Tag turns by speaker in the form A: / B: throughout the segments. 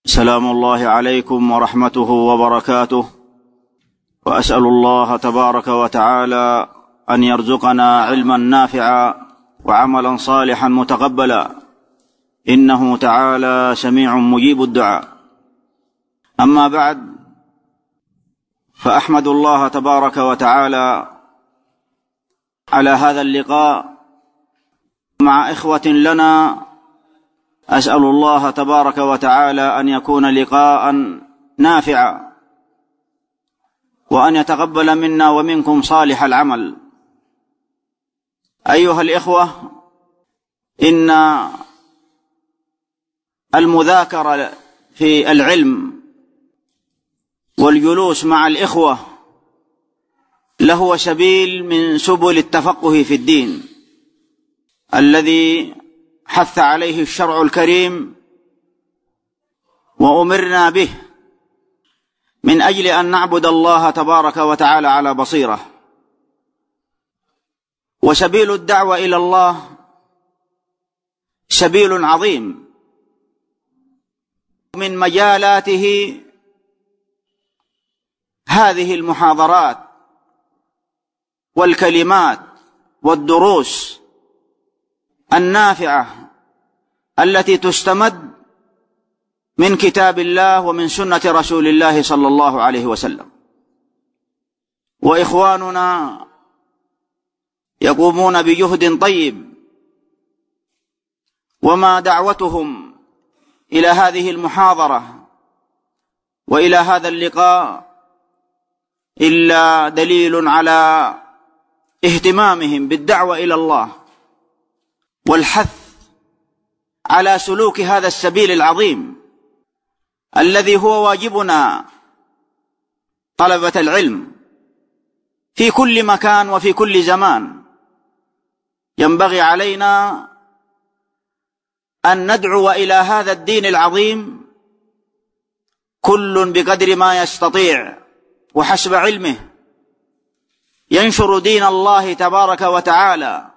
A: سلام الله عليكم ورحمته وبركاته، وأسأل الله تبارك وتعالى أن يرزقنا علما نافعا وعملا صالحا متقبلا، إنه تعالى سميع مجيب الدعاء. أما بعد، فأحمد الله تبارك وتعالى على هذا اللقاء مع إخوة لنا. أسأل الله تبارك وتعالى أن يكون لقاء نافعا، وأن يتقبل منا ومنكم صالح العمل. أيها الإخوة، إن المذاكرة في العلم والجلوس مع الإخوة لهو سبيل من سبل التفقه في الدين الذي حث عليه الشرع الكريم وأمرنا به من أجل أن نعبد الله تبارك وتعالى على بصيرة. وسبيل الدعوة إلى الله سبيل عظيم، من مجالاته هذه المحاضرات والكلمات والدروس النافعة التي تستمد من كتاب الله ومن سنة رسول الله صلى الله عليه وسلم. وإخواننا يقومون بجهد طيب، وما دعوتهم إلى هذه المحاضرة وإلى هذا اللقاء إلا دليل على اهتمامهم بالدعوة إلى الله والحث على سلوك هذا السبيل العظيم الذي هو واجبنا طلبة العلم في كل مكان وفي كل زمان. ينبغي علينا أن ندعو إلى هذا الدين العظيم كل بقدر ما يستطيع وحسب علمه، ينشر دين الله تبارك وتعالى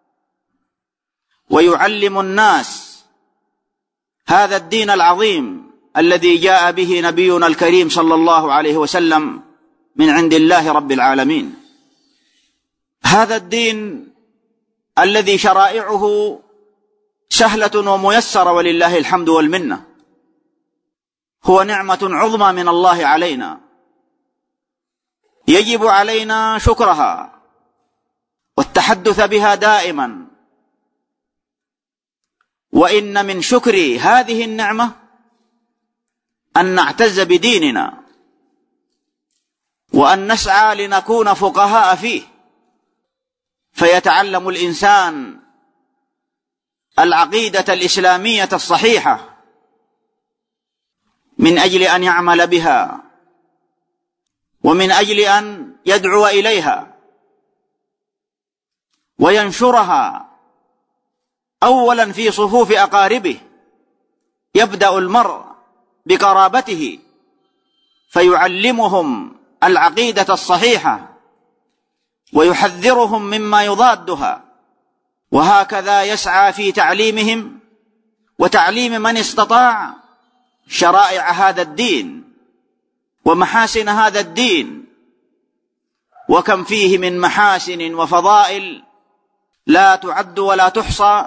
A: ويعلم الناس هذا الدين العظيم الذي جاء به نبينا الكريم صلى الله عليه وسلم من عند الله رب العالمين. هذا الدين الذي شرائعه سهلة وميسرة ولله الحمد والمنة، هو نعمة عظمى من الله علينا، يجب علينا شكرها والتحدث بها دائما. وإن من شكر هذه النعمة أن نعتز بديننا وأن نسعى لنكون فقهاء فيه، فيتعلم الإنسان العقيدة الإسلامية الصحيحة من أجل أن يعمل بها ومن أجل أن يدعو إليها وينشرها أولا في صفوف أقاربه. يبدأ المرء بقرابته فيعلمهم العقيدة الصحيحة ويحذرهم مما يضادها، وهكذا يسعى في تعليمهم وتعليم من استطاع شرائع هذا الدين ومحاسن هذا الدين. وكم فيه من محاسن وفضائل لا تعد ولا تحصى،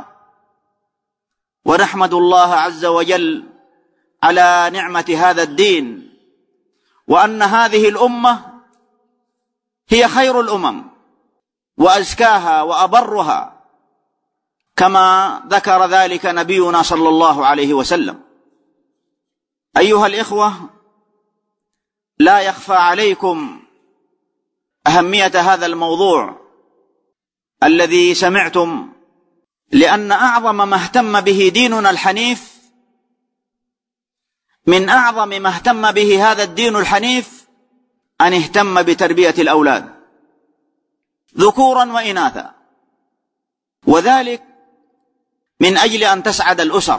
A: ونحمد الله عز وجل على نعمة هذا الدين، وأن هذه الأمة هي خير الأمم وأزكاها وأبرها، كما ذكر ذلك نبينا صلى الله عليه وسلم. أيها الإخوة، لا يخفى عليكم أهمية هذا الموضوع الذي سمعتم، لأن أعظم ما اهتم به ديننا الحنيف، من أعظم ما اهتم به هذا الدين الحنيف، أن اهتم بتربية الأولاد ذكورا وإناثا، وذلك من أجل أن تسعد الأسر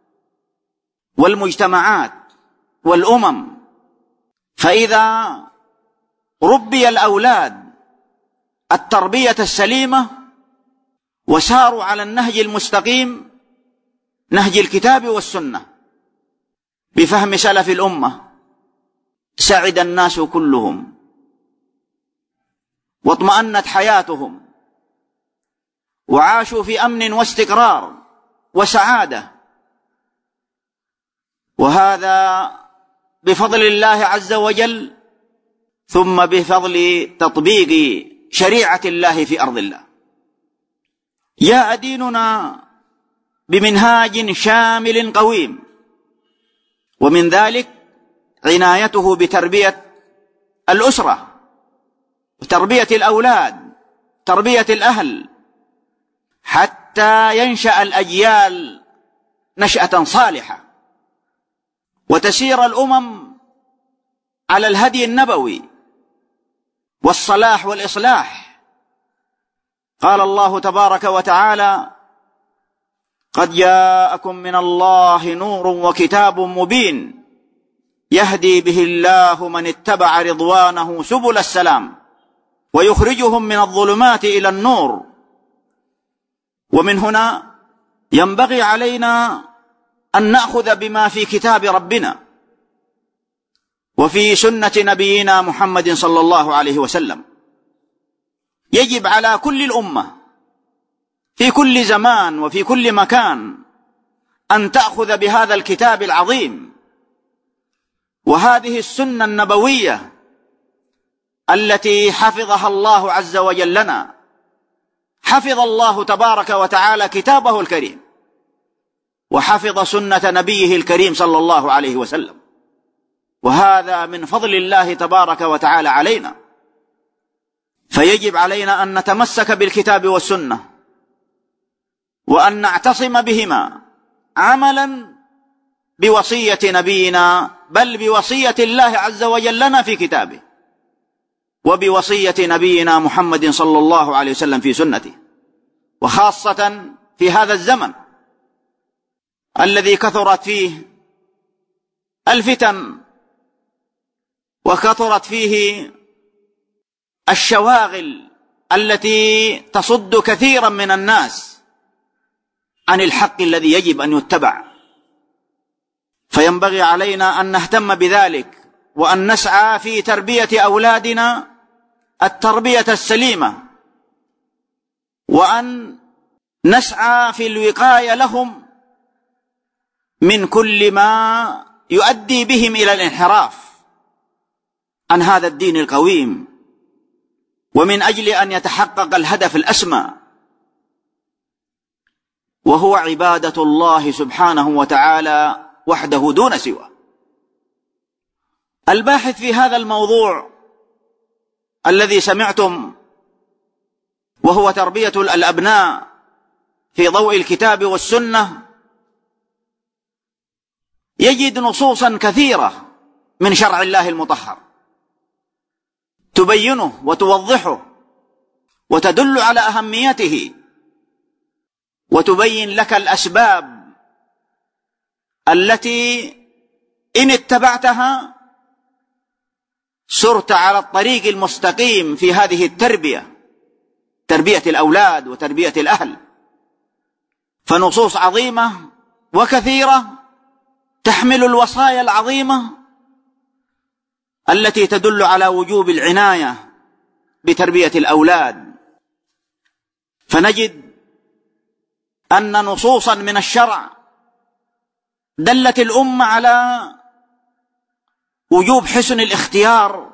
A: والمجتمعات والأمم. فإذا ربي الأولاد التربية السليمة وساروا على النهج المستقيم، نهج الكتاب والسنة، بفهم سلف الأمة سعد الناس كلهم واطمأنت حياتهم وعاشوا في أمن واستقرار وسعادة، وهذا بفضل الله عز وجل ثم بفضل تطبيق شريعة الله في أرض الله. جاء ديننا بمنهاج شامل قويم، ومن ذلك عنايته بتربية الأسرة وتربية الأولاد، تربية الأهل، حتى ينشأ الأجيال نشأة صالحة وتسير الأمم على الهدي النبوي والصلاح والإصلاح. قال الله تبارك وتعالى: قد جاءكم من الله نور وكتاب مبين يهدي به الله من اتبع رضوانه سبل السلام ويخرجهم من الظلمات إلى النور. ومن هنا ينبغي علينا أن نأخذ بما في كتاب ربنا وفي سنة نبينا محمد صلى الله عليه وسلم. يجب على كل الأمة في كل زمان وفي كل مكان أن تأخذ بهذا الكتاب العظيم وهذه السنة النبوية التي حفظها الله عز وجل لنا. حفظ الله تبارك وتعالى كتابه الكريم وحفظ سنة نبيه الكريم صلى الله عليه وسلم، وهذا من فضل الله تبارك وتعالى علينا. فيجب علينا أن نتمسك بالكتاب والسنة وأن نعتصم بهما عملا بوصية نبينا، بل بوصية الله عز وجل لنا في كتابه وبوصية نبينا محمد صلى الله عليه وسلم في سنته، وخاصة في هذا الزمن الذي كثرت فيه الفتن وكثرت فيه الشواغل التي تصد كثيرا من الناس عن الحق الذي يجب أن يتبع. فينبغي علينا أن نهتم بذلك وأن نسعى في تربية أولادنا التربية السليمة، وأن نسعى في الوقاية لهم من كل ما يؤدي بهم إلى الانحراف عن هذا الدين القويم، ومن أجل أن يتحقق الهدف الأسمى وهو عبادة الله سبحانه وتعالى وحده دون سواه. الباحث في هذا الموضوع الذي سمعتم وهو تربية الأبناء في ضوء الكتاب والسنة يجد نصوصا كثيرة من شرع الله المطهر تبينه وتوضحه وتدل على أهميته وتبين لك الأسباب التي إن اتبعتها سرت على الطريق المستقيم في هذه التربية، تربية الأولاد وتربية الأهل. فنصوص عظيمة وكثيرة تحمل الوصايا العظيمة التي تدل على وجوب العناية بتربية الأولاد. فنجد أن نصوصا من الشرع دلت الأمة على وجوب حسن الاختيار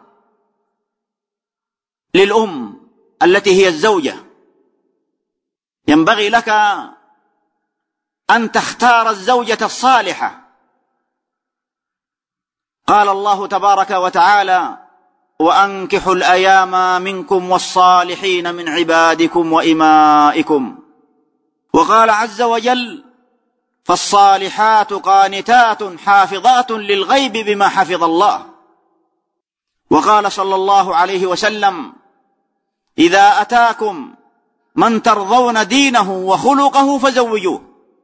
A: للأم التي هي الزوجة. ينبغي لك أن تختار الزوجة الصالحة. قال الله تبارك وتعالى: وأنكحوا الأيام منكم والصالحين من عبادكم وإمائكم. وقال عز وجل: فالصالحات قانتات حافظات للغيب بما حفظ الله. وقال صلى الله عليه وسلم: إذا أتاكم من ترضون دينه وخلقه فزوجوه.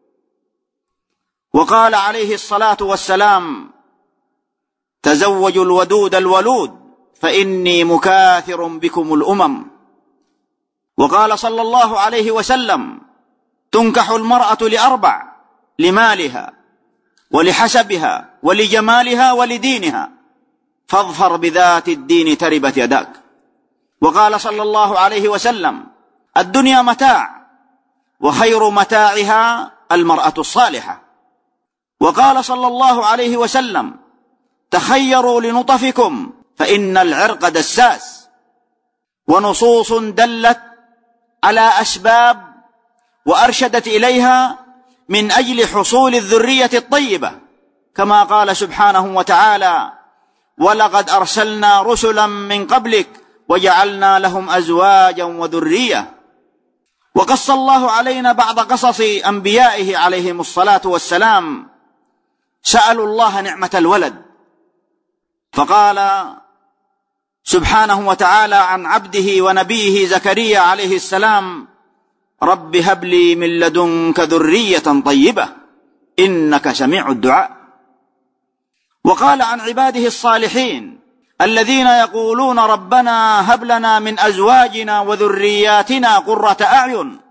A: وقال عليه الصلاة والسلام: تزوجوا الودود الولود فإني مكاثر بكم الأمم. وقال صلى الله عليه وسلم: تنكح المرأة لأربع: لمالها ولحسبها ولجمالها ولدينها، فاظفر بذات الدين تربت يداك. وقال صلى الله عليه وسلم: الدنيا متاع، وخير متاعها المرأة الصالحة. وقال صلى الله عليه وسلم: تخيروا لنطفكم فإن العرق دساس. ونصوص دلت على أسباب وأرشدت إليها من أجل حصول الذرية الطيبة، كما قال سبحانه وتعالى: ولقد أرسلنا رسلا من قبلك وجعلنا لهم أزواجا وذرية. وقص الله علينا بعض قصص أنبيائه عليهم الصلاة والسلام، سألوا الله نعمة الولد، فقال سبحانه وتعالى عن عبده ونبيه زكريا عليه السلام: رب هب لي من لدنك ذرية طيبة إنك سميع الدعاء. وقال عن عباده الصالحين الذين يقولون ربنا هب لنا من أزواجنا وذرياتنا قرة أعين.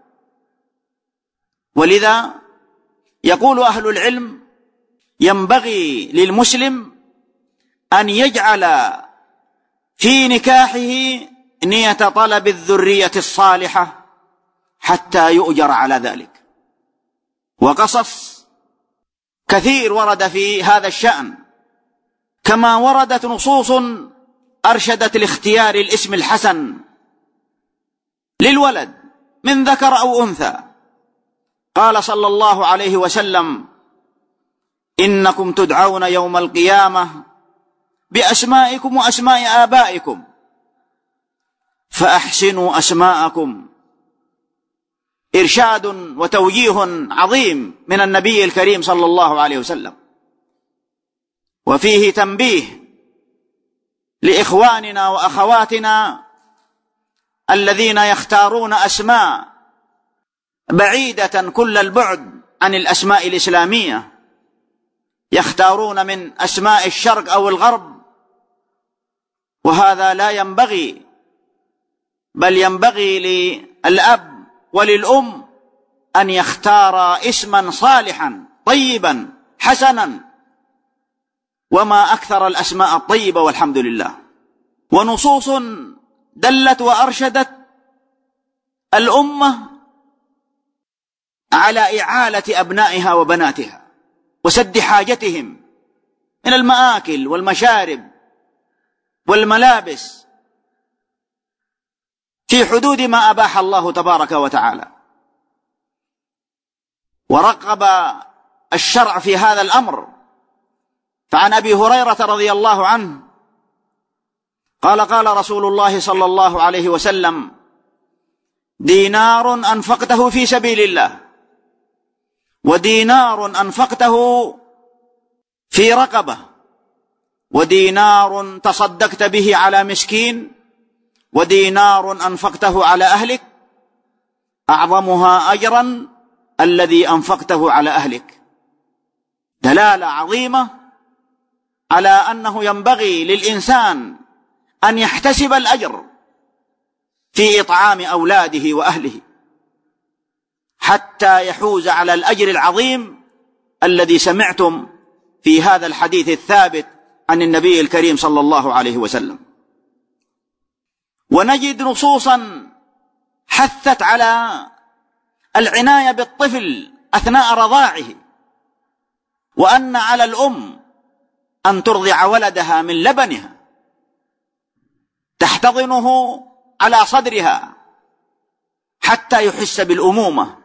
A: ولذا يقول أهل العلم: ينبغي للمسلم أن يجعل في نكاحه نية طلب الذرية الصالحة حتى يؤجر على ذلك. وقصص كثير ورد في هذا الشأن، كما وردت نصوص أرشدت لاختيار الاسم الحسن للولد من ذكر أو أنثى. قال صلى الله عليه وسلم: إنكم تدعون يوم القيامة بأسمائكم وأسماء آبائكم فأحسنوا أسماءكم. إرشاد وتوجيه عظيم من النبي الكريم صلى الله عليه وسلم. وفيه تنبيه لإخواننا وأخواتنا الذين يختارون أسماء بعيدة كل البعد عن الأسماء الإسلامية، يختارون من أسماء الشرق أو الغرب، وهذا لا ينبغي، بل ينبغي للأب وللأم أن يختار اسما صالحا طيبا حسنا، وما أكثر الأسماء الطيبة والحمد لله. ونصوص دلت وأرشدت الأمة على إعالة أبنائها وبناتها وسد حاجتهم من المآكل والمشارب والملابس في حدود ما أباح الله تبارك وتعالى. ورقب الشرع في هذا الأمر. فعن أبي هريرة رضي الله عنه قال: قال رسول الله صلى الله عليه وسلم: دينار أنفقته في سبيل الله، ودينار أنفقته في رقبة، ودينار تصدقت به على مسكين، ودينار أنفقته على أهلك، أعظمها أجرا الذي أنفقته على أهلك. دلالة عظيمة على أنه ينبغي للإنسان أن يحتسب الأجر في إطعام أولاده وأهله حتى يحوز على الأجر العظيم الذي سمعتم في هذا الحديث الثابت عن النبي الكريم صلى الله عليه وسلم. ونجد نصوصا حثت على العناية بالطفل أثناء رضاعه، وأن على الأم أن ترضع ولدها من لبنها، تحتضنه على صدرها حتى يحس بالأمومة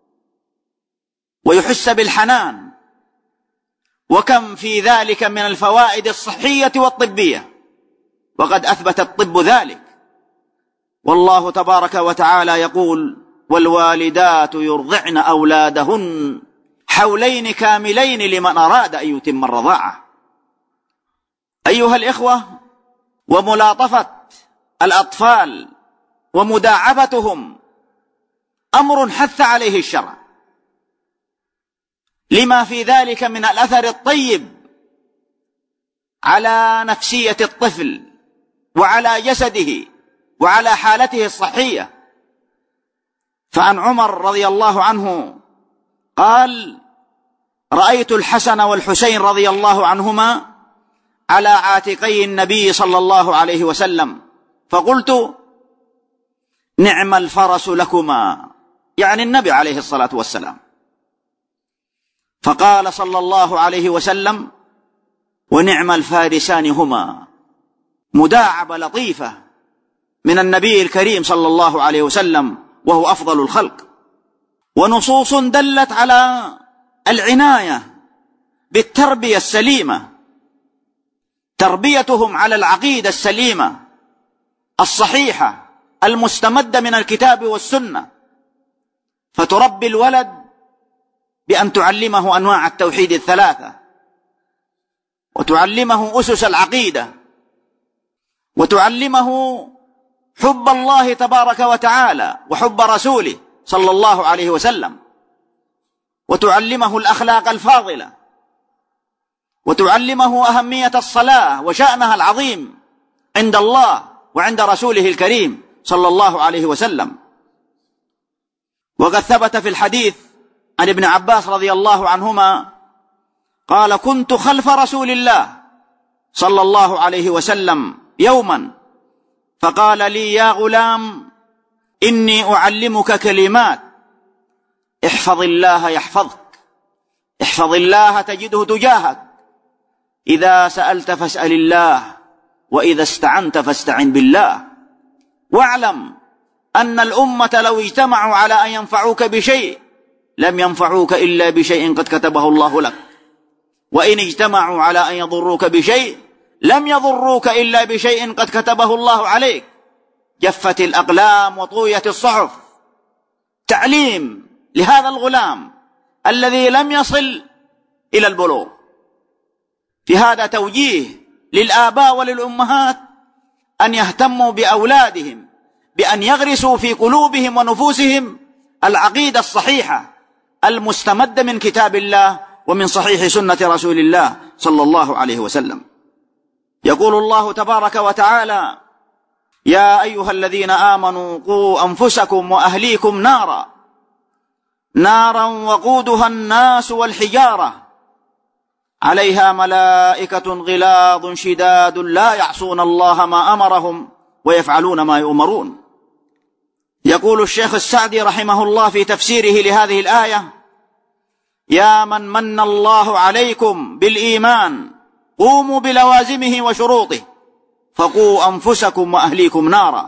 A: ويحس بالحنان. وكم في ذلك من الفوائد الصحية والطبية، وقد أثبت الطب ذلك. والله تبارك وتعالى يقول: والوالدات يرضعن أولادهن حولين كاملين لمن أراد أن يتم الرضاعة. أيها الإخوة، وملاطفة الأطفال ومداعبتهم أمر حث عليه الشرع، لما في ذلك من الأثر الطيب على نفسية الطفل وعلى جسده وعلى حالته الصحية. فعن عمر رضي الله عنه قال: رأيت الحسن والحسين رضي الله عنهما على عاتقي النبي صلى الله عليه وسلم، فقلت: نعم الفرس لكما، يعني النبي عليه الصلاة والسلام. فقال صلى الله عليه وسلم: ونعم الفارسان هما. مداعبة لطيفة من النبي الكريم صلى الله عليه وسلم، وهو أفضل الخلق، ونصوص دلت على العناية بالتربية السليمة، تربيتهم على العقيدة السليمة الصحيحة المستمدة من الكتاب والسنة، فتربي الولد بأن تعلمه أنواع التوحيد الثلاثة، وتعلمه أسس العقيدة، وتعلمه حب الله تبارك وتعالى وحب رسوله صلى الله عليه وسلم، وتعلمه الأخلاق الفاضلة، وتعلمه أهمية الصلاة وشأنها العظيم عند الله وعند رسوله الكريم صلى الله عليه وسلم. وقد ثبت في الحديث عن ابن عباس رضي الله عنهما قال: كنت خلف رسول الله صلى الله عليه وسلم يوما فقال لي: يا غلام، إني أعلمك كلمات، احفظ الله يحفظك، احفظ الله تجده تجاهك، إذا سألت فاسأل الله، وإذا استعنت فاستعن بالله، واعلم أن الأمة لو اجتمعوا على أن ينفعوك بشيء لم ينفعوك إلا بشيء قد كتبه الله لك، وإن اجتمعوا على أن يضروك بشيء لم يضروك إلا بشيء قد كتبه الله عليك. جفت الأقلام وطويت الصحف. تعليم لهذا الغلام الذي لم يصل إلى البلوغ. في هذا توجيه للآباء وللأمهات أن يهتموا بأولادهم، بأن يغرسوا في قلوبهم ونفوسهم العقيدة الصحيحة المستمدة من كتاب الله ومن صحيح سنة رسول الله صلى الله عليه وسلم. يقول الله تبارك وتعالى: يا أيها الذين آمنوا قوا أنفسكم وأهليكم نارا وقودها الناس والحجارة عليها ملائكة غلاظ شداد لا يعصون الله ما أمرهم ويفعلون ما يؤمرون. يقول الشيخ السعدي رحمه الله في تفسيره لهذه الآية: يا من من الله عليكم بالإيمان قوموا بلوازمه وشروطه، فقوا أنفسكم وأهليكم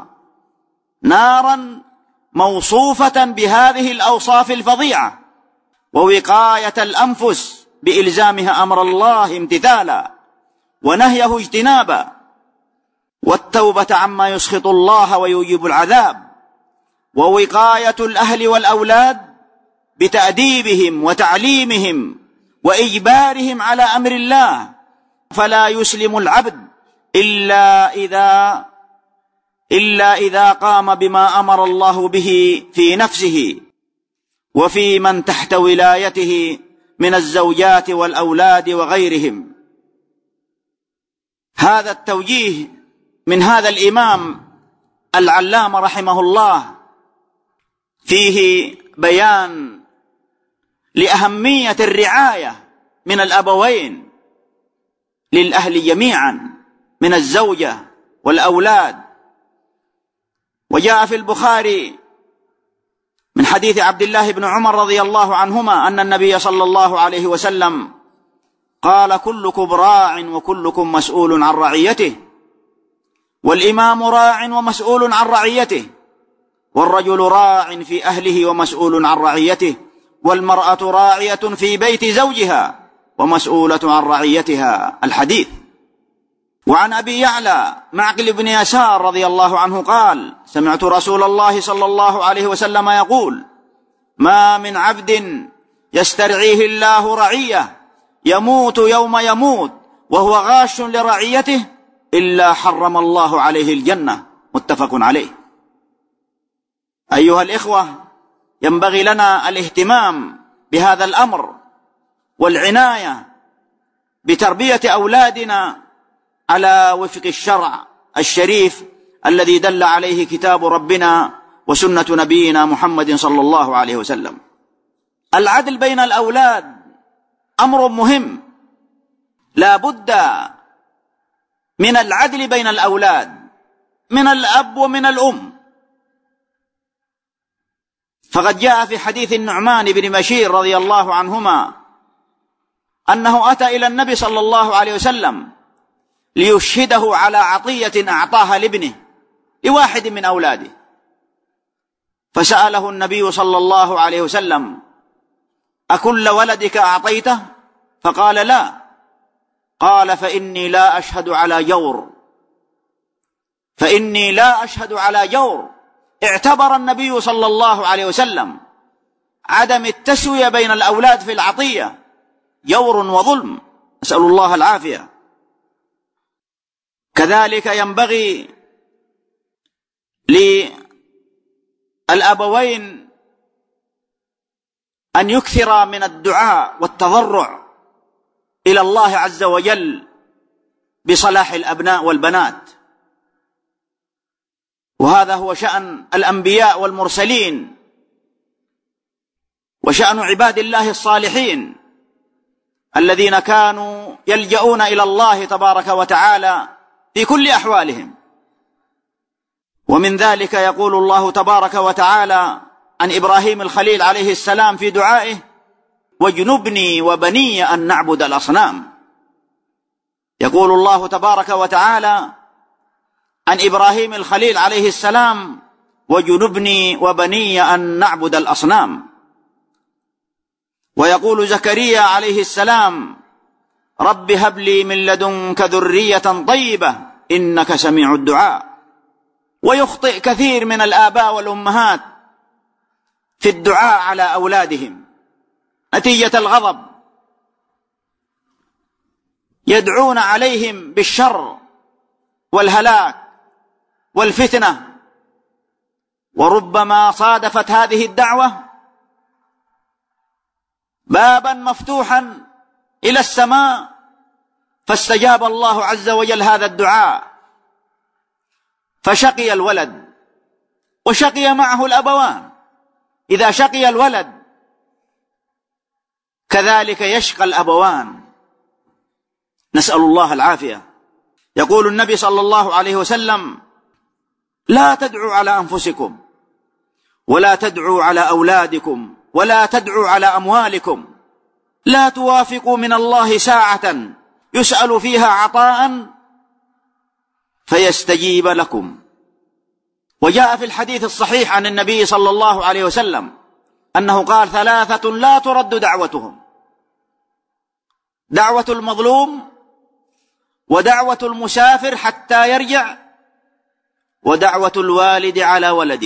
A: نارا موصوفة بهذه الأوصاف الفظيعة، ووقاية الأنفس بإلزامها أمر الله امتثالا ونهيه اجتنابا، والتوبة عما يسخط الله ويوجب العذاب، ووقاية الأهل والأولاد بتأديبهم وتعليمهم وإجبارهم على أمر الله، فلا يسلم العبد إلا إذا قام بما أمر الله به في نفسه وفي من تحت ولايته من الزوجات والأولاد وغيرهم. هذا التوجيه من هذا الإمام العلامة رحمه الله فيه بيان لأهمية الرعاية من الأبوين للأهل جميعا من الزوجة والأولاد. وجاء في البخاري من حديث عبد الله بن عمر رضي الله عنهما أن النبي صلى الله عليه وسلم قال: كلكم راع وكلكم مسؤول عن رعيته، والإمام راع ومسؤول عن رعيته، والرجل راع في أهله ومسؤول عن رعيته، والمرأة راعية في بيت زوجها ومسؤولة عن رعيتها. الحديث. وعن أبي يعلى معقل بن يسار رضي الله عنه قال: سمعت رسول الله صلى الله عليه وسلم يقول: ما من عبد يسترعيه الله رعية يموت يوم يموت وهو غاش لرعيته إلا حرم الله عليه الجنة. متفق عليه. أيها الإخوة، ينبغي لنا الاهتمام بهذا الأمر والعناية بتربية أولادنا على وفق الشرع الشريف الذي دل عليه كتاب ربنا وسنة نبينا محمد صلى الله عليه وسلم. العدل بين الأولاد أمر مهم، لا بد من العدل بين الأولاد من الأب ومن الأم. فقد جاء في حديث النعمان بن بشير رضي الله عنهما أنه أتى إلى النبي صلى الله عليه وسلم ليشهده على عطية أعطاها لابنه لواحد من أولاده، فسأله النبي صلى الله عليه وسلم: أكل ولدك أعطيته؟ فقال: لا. قال: فإني لا أشهد على جور، فإني لا أشهد على جور. اعتبر النبي صلى الله عليه وسلم عدم التسوية بين الأولاد في العطية جور وظلم، نسأل الله العافية. كذلك ينبغي للأبوين أن يكثر من الدعاء والتضرع إلى الله عز وجل بصلاح الأبناء والبنات، وهذا هو شأن الأنبياء والمرسلين وشأن عباد الله الصالحين الذين كانوا يلجؤون إلى الله تبارك وتعالى في كل أحوالهم. ومن ذلك يقول الله تبارك وتعالى عن إبراهيم الخليل عليه السلام في دعائه: واجنبني وبني أن نعبد الأصنام. يقول الله تبارك وتعالى عن إبراهيم الخليل عليه السلام: واجنبني وبني أن نعبد الأصنام. ويقول زكريا عليه السلام: رب هب لي من لدنك ذرية طيبة إنك سميع الدعاء. ويخطئ كثير من الآباء والأمهات في الدعاء على أولادهم نتيجة الغضب، يدعون عليهم بالشر والهلاك والفتنة، وربما صادفت هذه الدعوة بابا مفتوحا إلى السماء فاستجاب الله عز وجل هذا الدعاء، فشقي الولد وشقي معه الأبوان. إذا شقي الولد كذلك يشقى الأبوان، نسأل الله العافية. يقول النبي صلى الله عليه وسلم: لا تدعوا على أنفسكم ولا تدعوا على أولادكم ولا تدعوا على أموالكم، لا توافقوا من الله ساعة يسأل فيها عطاء فيستجيب لكم. وجاء في الحديث الصحيح عن النبي صلى الله عليه وسلم أنه قال: ثلاثة لا ترد دعوتهم: دعوة المظلوم، ودعوة المسافر حتى يرجع، ودعوة الوالد على ولده.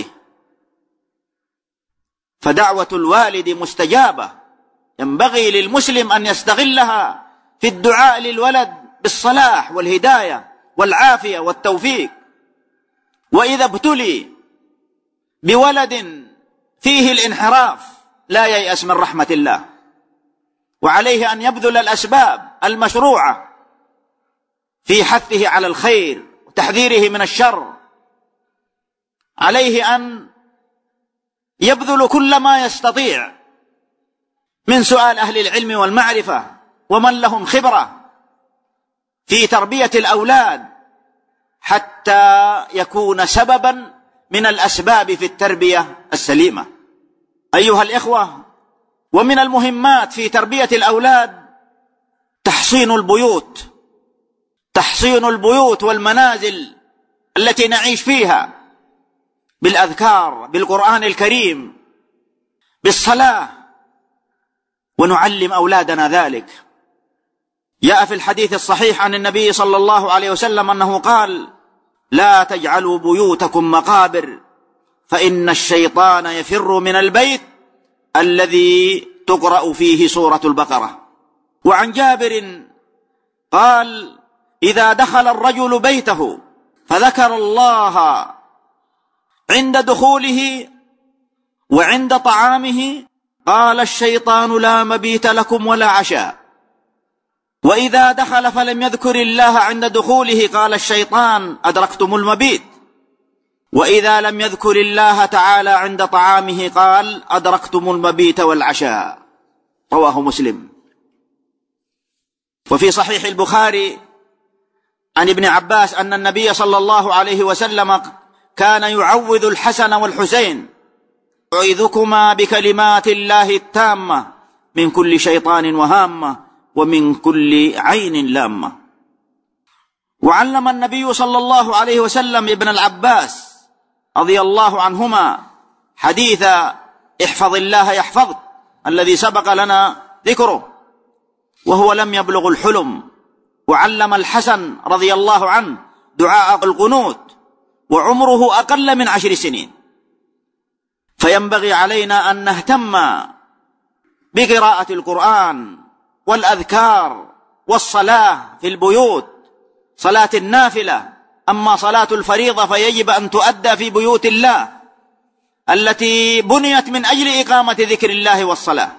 A: فدعوة الوالد مستجابة، ينبغي للمسلم أن يستغلها في الدعاء للولد بالصلاح والهداية والعافية والتوفيق. وإذا ابتلي بولد فيه الانحراف لا ييأس من رحمة الله، وعليه أن يبذل الأسباب المشروعة في حثه على الخير وتحذيره من الشر. عليه أن يبذل كل ما يستطيع من سؤال أهل العلم والمعرفة ومن لهم خبرة في تربية الأولاد حتى يكون سببا من الأسباب في التربية السليمة. أيها الإخوة، ومن المهمات في تربية الأولاد تحصين البيوت، تحصين البيوت والمنازل التي نعيش فيها بالأذكار، بالقرآن الكريم، بالصلاة، ونعلم أولادنا ذلك. جاء في الحديث الصحيح عن النبي صلى الله عليه وسلم أنه قال: لا تجعلوا بيوتكم مقابر فإن الشيطان يفر من البيت الذي تقرأ فيه سورة البقرة. وعن جابر قال: إذا دخل الرجل بيته فذكر الله عند دخوله وعند طعامه قال الشيطان لا مبيت لكم ولا عشاء. وإذا دخل فلم يذكر الله عند دخوله قال الشيطان أدركتم المبيت. وإذا لم يذكر الله تعالى عند طعامه قال أدركتم المبيت والعشاء. رواه مسلم. وفي صحيح البخاري عن ابن عباس أن النبي صلى الله عليه وسلم كان يعوذ الحسن والحسين: أعيذكما بكلمات الله التامة من كل شيطان وهامة ومن كل عين لامة. وعلم النبي صلى الله عليه وسلم ابن العباس رضي الله عنهما حديث احفظ الله يحفظك الذي سبق لنا ذكره وهو لم يبلغ الحلم. وعلم الحسن رضي الله عنه دعاء القنوت وعمره أقل من 10 سنين. فينبغي علينا أن نهتم بقراءة القرآن والأذكار والصلاة في البيوت، صلاة النافلة. أما صلاة الفريضة فيجب أن تؤدى في بيوت الله التي بنيت من أجل إقامة ذكر الله والصلاة.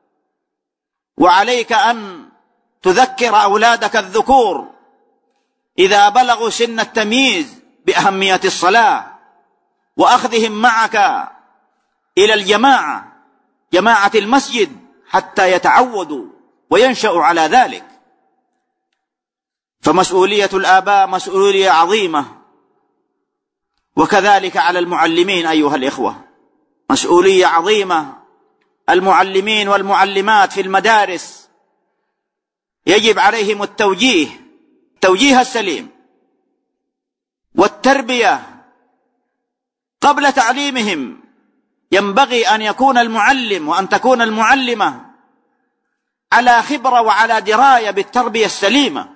A: وعليك أن تذكر أولادك الذكور إذا بلغوا سن التمييز بأهمية الصلاة وأخذهم معك إلى الجماعة، جماعة المسجد، حتى يتعودوا وينشأوا على ذلك. فمسؤولية الآباء مسؤولية عظيمة، وكذلك على المعلمين أيها الإخوة مسؤولية عظيمة. المعلمين والمعلمات في المدارس يجب عليهم التوجيه السليم والتربية قبل تعليمهم. ينبغي أن يكون المعلم وأن تكون المعلمة على خبرة وعلى دراية بالتربية السليمة،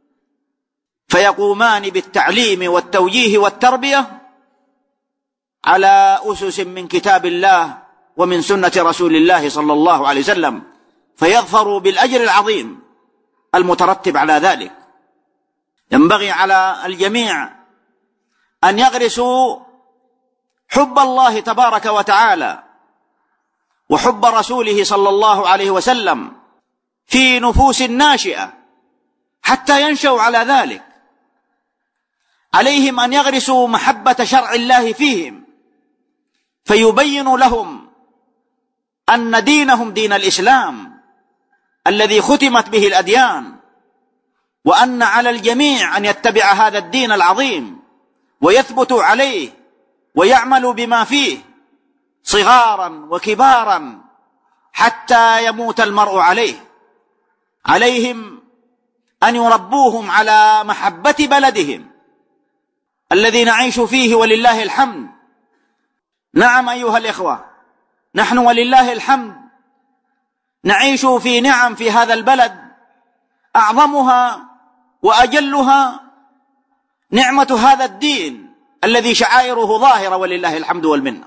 A: فيقومان بالتعليم والتوجيه والتربية على أسس من كتاب الله ومن سنة رسول الله صلى الله عليه وسلم، فيظفروا بالأجر العظيم المترتب على ذلك. ينبغي على الجميع أن يغرسوا حب الله تبارك وتعالى وحب رسوله صلى الله عليه وسلم في نفوس الناشئة حتى ينشأوا على ذلك. عليهم أن يغرسوا محبة شرع الله فيهم، فيبين لهم أن دينهم دين الإسلام الذي ختمت به الأديان، وأن على الجميع أن يتبع هذا الدين العظيم ويثبتوا عليه ويعملوا بما فيه صغارا وكبارا حتى يموت المرء عليه. عليهم أن يربوهم على محبة بلدهم الذي نعيش فيه ولله الحمد. نعم أيها الإخوة، نحن ولله الحمد نعيش في نعم في هذا البلد، أعظمها وأجلها نعمة هذا الدين الذي شعائره ظاهرة ولله الحمد والمنة،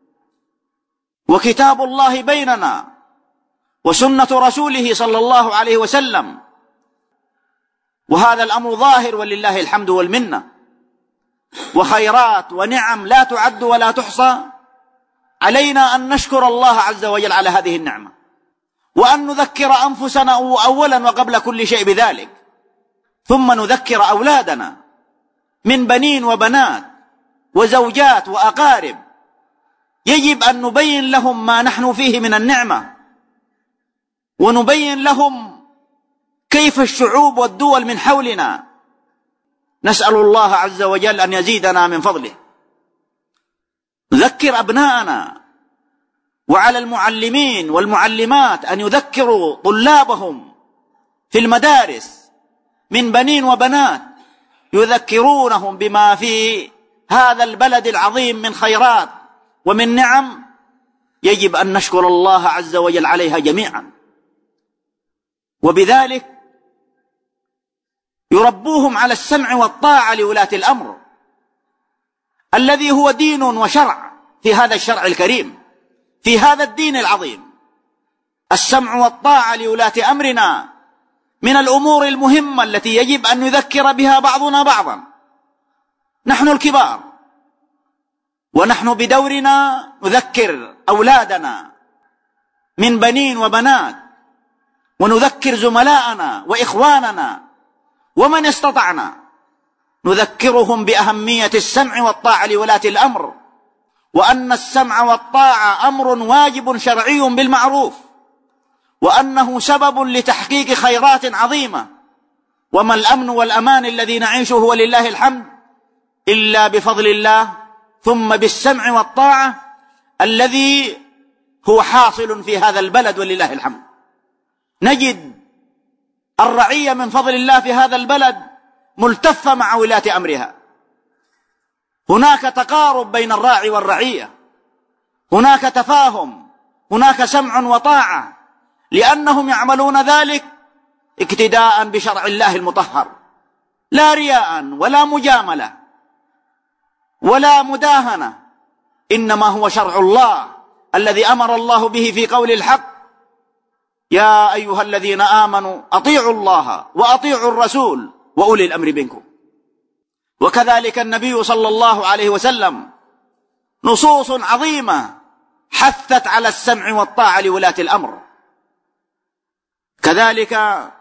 A: وكتاب الله بيننا وسنة رسوله صلى الله عليه وسلم، وهذا الأمر ظاهر ولله الحمد والمنة، وخيرات ونعم لا تعد ولا تحصى. علينا أن نشكر الله عز وجل على هذه النعمة، وأن نذكر أنفسنا أولا وقبل كل شيء بذلك، ثم نذكر أولادنا من بنين وبنات وزوجات وأقارب. يجب أن نبين لهم ما نحن فيه من النعمة، ونبين لهم كيف الشعوب والدول من حولنا. نسأل الله عز وجل أن يزيدنا من فضله. نذكر أبناءنا، وعلى المعلمين والمعلمات أن يذكروا طلابهم في المدارس من بنين وبنات، يذكرونهم بما في هذا البلد العظيم من خيرات ومن نعم يجب أن نشكر الله عز وجل عليها جميعا. وبذلك يربوهم على السمع والطاعة لولاة الأمر الذي هو دين وشرع في هذا الشرع الكريم، في هذا الدين العظيم. السمع والطاعة لولاة أمرنا من الأمور المهمة التي يجب أن نذكر بها بعضنا بعضا. نحن الكبار، ونحن بدورنا نذكر أولادنا من بنين وبنات، ونذكر زملاءنا وإخواننا، ومن استطعنا نذكرهم بأهمية السمع والطاعة لولاة الأمر، وأن السمع والطاعة أمر واجب شرعي بالمعروف، وأنه سبب لتحقيق خيرات عظيمة وما الأمن والأمان الذي نعيشه ولله الحمد إلا بفضل الله، ثم بالسمع والطاعة الذي هو حاصل في هذا البلد ولله الحمد. نجد الرعية من فضل الله في هذا البلد ملتفة مع ولاة أمرها، هناك تقارب بين الراعي والرعية، هناك تفاهم، هناك سمع وطاعة، لأنهم يعملون ذلك اقتداء بشرع الله المطهر، لا رياء ولا مجاملة ولا مداهنة، إنما هو شرع الله الذي أمر الله به في قول الحق: يا أيها الذين آمنوا أطيعوا الله وأطيعوا الرسول وأولي الأمر منكم. وكذلك النبي صلى الله عليه وسلم نصوص عظيمة حثت على السمع والطاعة لولاة الأمر. كذلك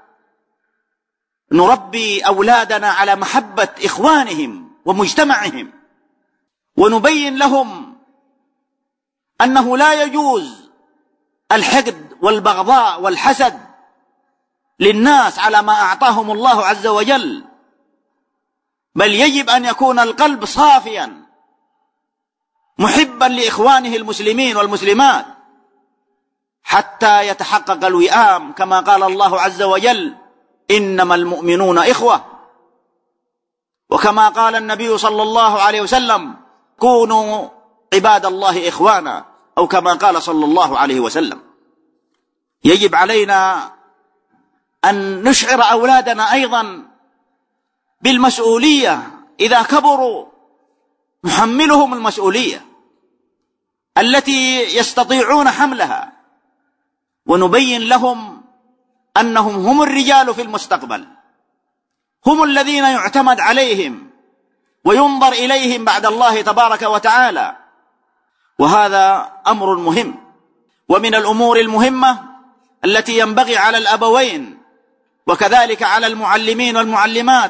A: نربي أولادنا على محبة إخوانهم ومجتمعهم، ونبين لهم أنه لا يجوز الحقد والبغضاء والحسد للناس على ما أعطاهم الله عز وجل، بل يجب أن يكون القلب صافيا محبا لإخوانه المسلمين والمسلمات حتى يتحقق الوئام، كما قال الله عز وجل: إنما المؤمنون إخوة. وكما قال النبي صلى الله عليه وسلم: كونوا عباد الله إخوانا، أو كما قال صلى الله عليه وسلم. يجب علينا أن نشعر أولادنا أيضا بالمسؤولية، إذا كبروا نحملهم المسؤولية التي يستطيعون حملها، ونبين لهم أنهم هم الرجال في المستقبل، هم الذين يعتمد عليهم وينظر إليهم بعد الله تبارك وتعالى. وهذا أمر مهم. ومن الأمور المهمة التي ينبغي على الأبوين وكذلك على المعلمين والمعلمات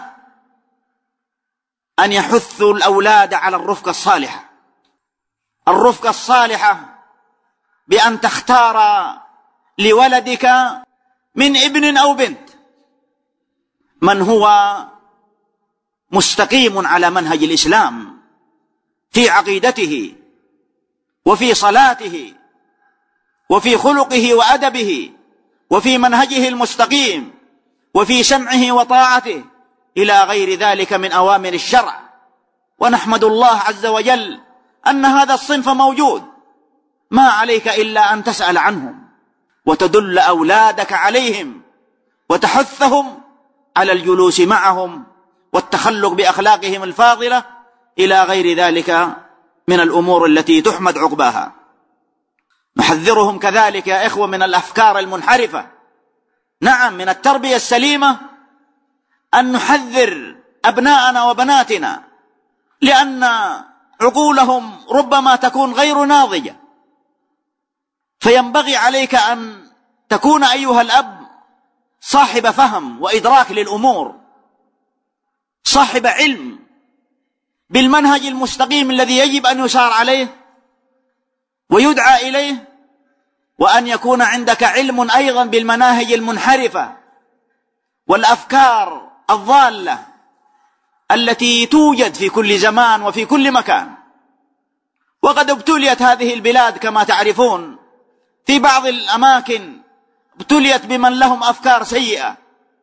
A: أن يحثوا الأولاد على الرفقة الصالحة. الرفقة الصالحة بأن تختار لولدك من ابن أو بنت من هو مستقيم على منهج الإسلام في عقيدته وفي صلاته وفي خلقه وأدبه وفي منهجه المستقيم وفي سمعه وطاعته إلى غير ذلك من أوامر الشرع. ونحمد الله عز وجل أن هذا الصنف موجود، ما عليك إلا أن تسأل عنهم وتدل أولادك عليهم وتحثهم على الجلوس معهم والتخلق بأخلاقهم الفاضلة إلى غير ذلك من الأمور التي تحمد عقباها. نحذرهم كذلك يا إخوة من الأفكار المنحرفة. نعم، من التربية السليمة أن نحذر أبناءنا وبناتنا، لأن عقولهم ربما تكون غير ناضجة، فينبغي عليك أن تكون أيها الأب صاحب فهم وإدراك للأمور، صاحب علم بالمنهج المستقيم الذي يجب أن يسار عليه ويدعى إليه، وأن يكون عندك علم أيضا بالمناهج المنحرفة والأفكار الضالة التي توجد في كل زمان وفي كل مكان. وقد ابتليت هذه البلاد كما تعرفون في بعض الأماكن، ابتليت بمن لهم أفكار سيئة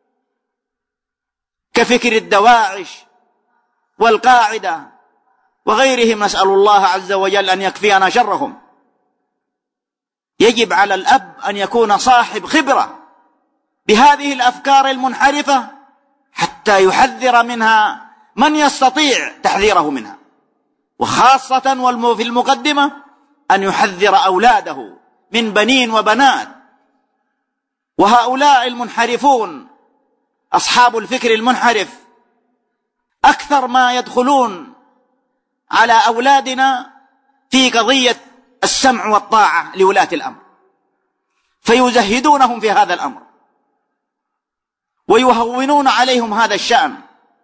A: كفكر الدواعش والقاعدة وغيرهم، نسأل الله عز وجل أن يكفينا شرهم. يجب على الأب أن يكون صاحب خبرة بهذه الأفكار المنحرفة حتى يحذر منها من يستطيع تحذيره منها، وخاصة في المقدمة أن يحذر أولاده من بنين وبنات. وهؤلاء المنحرفون أصحاب الفكر المنحرف أكثر ما يدخلون على أولادنا في قضية السمع والطاعة لولاة الأمر، فيزهدونهم في هذا الأمر ويهونون عليهم هذا الشأن،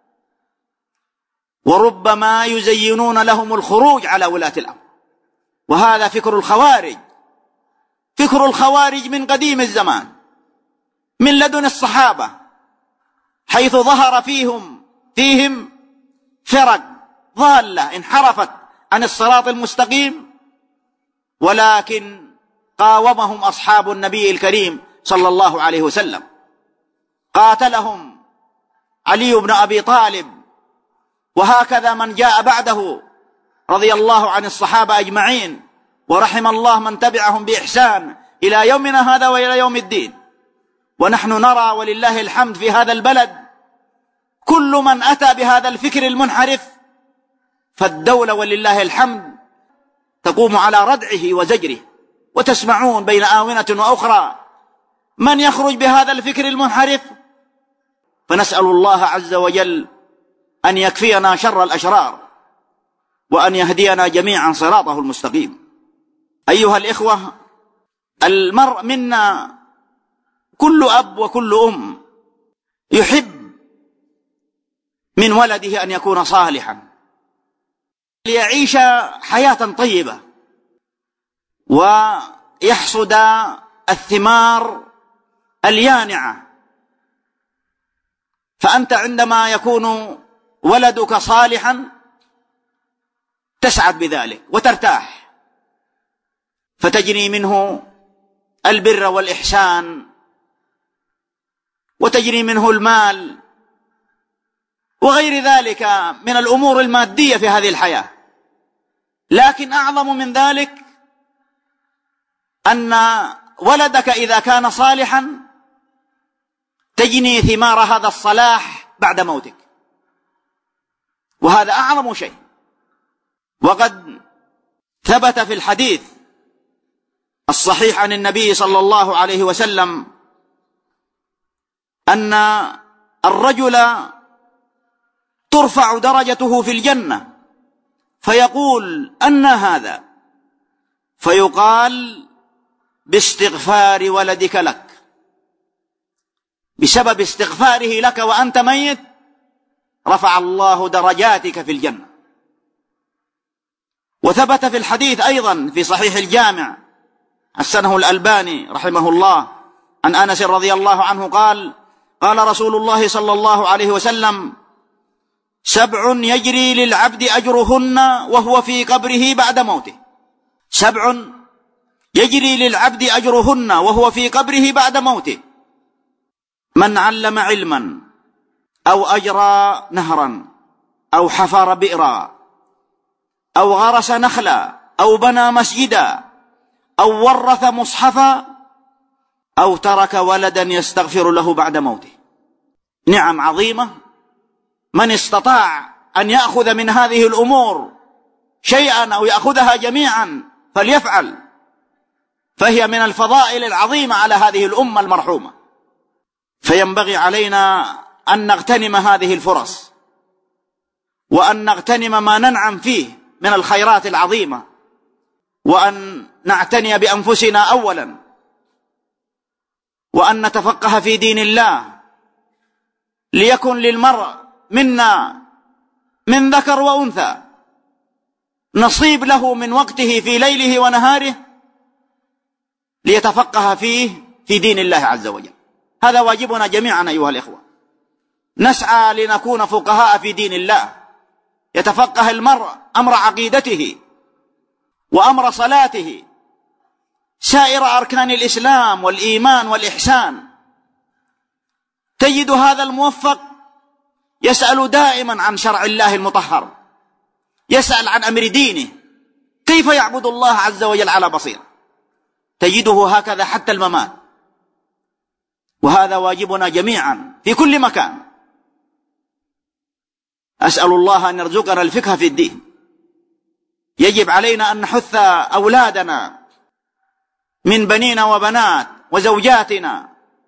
A: وربما يزينون لهم الخروج على ولاة الأمر. وهذا فكر الخوارج، فكر الخوارج من قديم الزمان، من لدن الصحابة، حيث ظهر فيهم فرق ضالة انحرفت عن الصراط المستقيم، ولكن قاومهم أصحاب النبي الكريم صلى الله عليه وسلم، قاتلهم علي بن أبي طالب، وهكذا من جاء بعده رضي الله عن الصحابة أجمعين، ورحم الله من تبعهم بإحسان إلى يومنا هذا وإلى يوم الدين. ونحن نرى ولله الحمد في هذا البلد كل من أتى بهذا الفكر المنحرف فالدولة ولله الحمد تقوم على ردعه وزجره. وتسمعون بين آونة وأخرى من يخرج بهذا الفكر المنحرف، فنسأل الله عز وجل أن يكفينا شر الأشرار وأن يهدينا جميعا صراطه المستقيم. أيها الإخوة، المرء منا كل أب وكل أم يحب من ولده أن يكون صالحا ليعيش حياة طيبة ويحصد الثمار اليانعة. فأنت عندما يكون ولدك صالحا تسعد بذلك وترتاح، فتجني منه البر والإحسان، وتجري منه المال وغير ذلك من الأمور المادية في هذه الحياة. لكن أعظم من ذلك أن ولدك إذا كان صالحا تجني ثمار هذا الصلاح بعد موتك، وهذا أعظم شيء. وقد ثبت في الحديث الصحيح عن النبي صلى الله عليه وسلم أن الرجل ترفع درجته في الجنة فيقول: أن هذا؟ فيقال: باستغفار ولدك لك، بسبب استغفاره لك وأنت ميت رفع الله درجاتك في الجنة. وثبت في الحديث أيضا في صحيح الجامع حسنه الألباني رحمه الله عن أنس رضي الله عنه قال: قال رسول الله صلى الله عليه وسلم: 7 يجري للعبد أجرهن وهو في قبره بعد موته. 7 يجري للعبد أجرهن وهو في قبره بعد موته: من علم علما، أو أجرى نهرا، أو حفر بئرا، أو غرس نخلا، أو بنى مسجدا، أو ورث مصحفا، أو ترك ولدا يستغفر له بعد موته. نعم عظيمة. من استطاع أن يأخذ من هذه الأمور شيئا أو يأخذها جميعا فليفعل، فهي من الفضائل العظيمة على هذه الأمة المرحومة. فينبغي علينا أن نغتنم هذه الفرص، وأن نغتنم ما ننعم فيه من الخيرات العظيمة، وأن نعتني بأنفسنا أولا، وأن نتفقه في دين الله، ليكن للمرء منا من ذكر وأنثى نصيب له من وقته في ليله ونهاره ليتفقه فيه في دين الله عز وجل. هذا واجبنا جميعا أيها الإخوة. نسعى لنكون فقهاء في دين الله، يتفقه المرء أمر عقيدته وأمر صلاته، سائر أركان الإسلام والإيمان والإحسان. تجد هذا الموفق يسأل دائما عن شرع الله المطهر، يسأل عن أمر دينه، كيف يعبد الله عز وجل على بصيرة. تجده هكذا حتى الممات. وهذا واجبنا جميعا في كل مكان. أسأل الله أن يرزقنا الفقه في الدين. يجب علينا أن نحث أولادنا من بنينا وبنات وزوجاتنا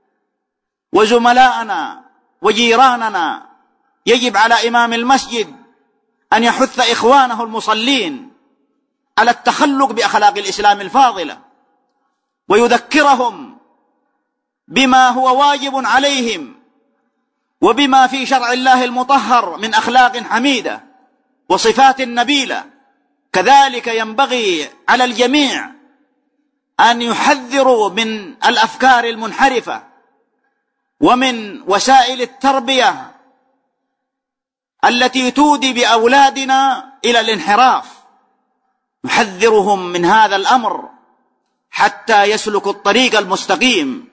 A: وزملائنا وجيراننا. يجب على إمام المسجد أن يحث إخوانه المصلين على التخلق بأخلاق الإسلام الفاضلة، ويذكرهم بما هو واجب عليهم وبما في شرع الله المطهر من أخلاق حميدة وصفات نبيلة. كذلك ينبغي على الجميع أن يحذروا من الأفكار المنحرفة ومن وسائل التربية التي تودي بأولادنا إلى الانحراف، نحذرهم من هذا الأمر حتى يسلكوا الطريق المستقيم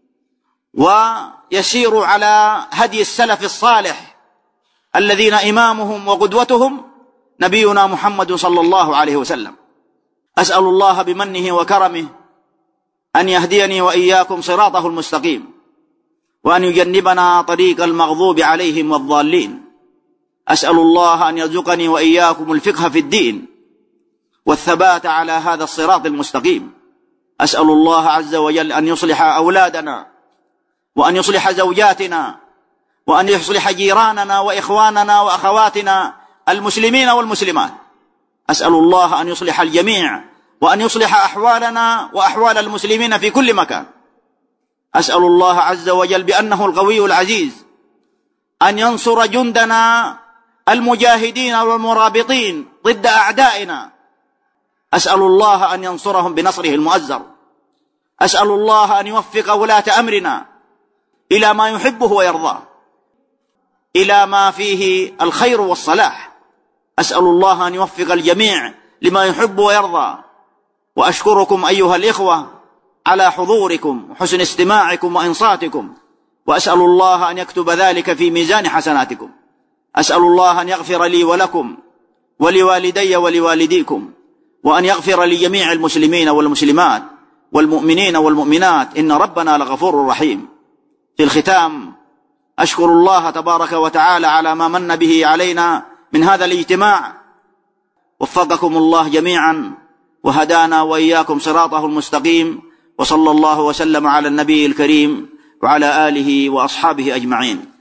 A: ويسيروا على هدي السلف الصالح الذين إمامهم وقدوتهم نبينا محمد صلى الله عليه وسلم. أسأل الله بمنه وكرمه أن يهديني وإياكم صراطه المستقيم، وأن يجنبنا طريق المغضوب عليهم والضالين. أسأل الله أن يرزقني وإياكم الفقه في الدين والثبات على هذا الصراط المستقيم. أسأل الله عز وجل أن يصلح أولادنا، وأن يصلح زوجاتنا، وأن يصلح جيراننا وإخواننا وأخواتنا المسلمين والمسلمات. أسأل الله أن يصلح الجميع، وأن يصلح أحوالنا وأحوال المسلمين في كل مكان. أسأل الله عز وجل بأنه القوي العزيز أن ينصر جندنا المجاهدين والمرابطين ضد أعدائنا. أسأل الله أن ينصرهم بنصره المؤزر. أسأل الله أن يوفق ولاة أمرنا إلى ما يحبه ويرضاه، إلى ما فيه الخير والصلاح. أسأل الله أن يوفق الجميع لما يحب ويرضى. وأشكركم أيها الإخوة على حضوركم وحسن استماعكم وإنصاتكم، وأسأل الله أن يكتب ذلك في ميزان حسناتكم. أسأل الله أن يغفر لي ولكم ولوالدي ولوالديكم، وأن يغفر لجميع المسلمين والمسلمات والمؤمنين والمؤمنات، إن ربنا لغفور رحيم. في الختام أشكر الله تبارك وتعالى على ما من به علينا من هذا الاجتماع. وفقكم الله جميعا وهدانا وإياكم صراطه المستقيم، وصلى الله وسلم على النبي الكريم وعلى آله وأصحابه أجمعين.